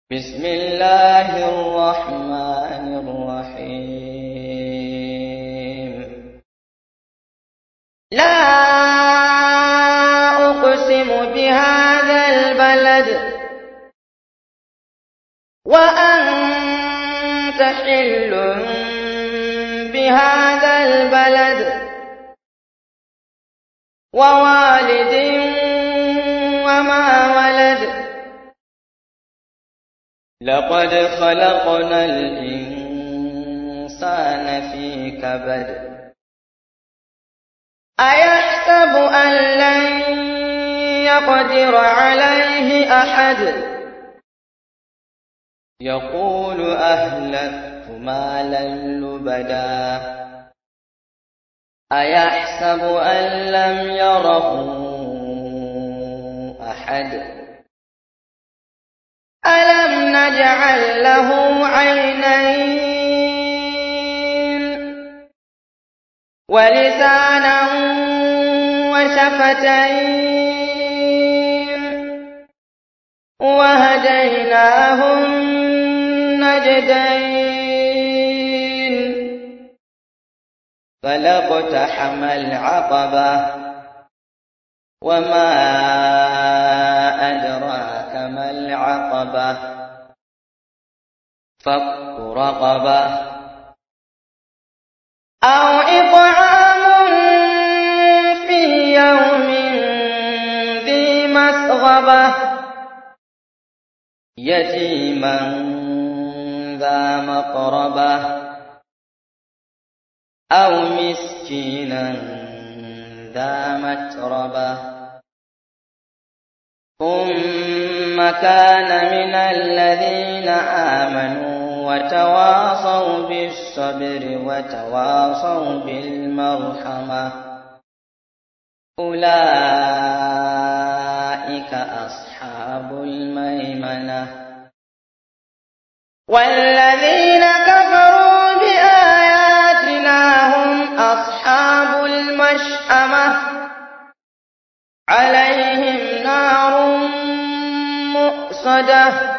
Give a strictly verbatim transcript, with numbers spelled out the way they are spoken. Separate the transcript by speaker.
Speaker 1: بسم الله الرحمن الرحيم. لا أقسم بهذا البلد وأنت حل بهذا البلد ووالد وما ولد. لقد خلقنا الإنسان في كبد. أيحسب أن لن يقدر عليه أحد. يقول أهلكت مالا لبدا. أيحسب أن لم يره أحد. ألم نجعل له عينين ولسانا وشفتين وهديناه النجدين. فلاقتحم العقبة وما أدراك ما العقبة. فك رقبة أو إطعام في يوم ذي مسغبة يتيما ذا مقربة أو مسكينا ذا متربة. ثم كان من الذين آمنوا وتواصوا بالصبر وتواصوا بالمرحمة. أولئك أصحاب الميمنة. والذين كفروا بآياتنا هم أصحاب المشأمة. عليهم نار مؤصدة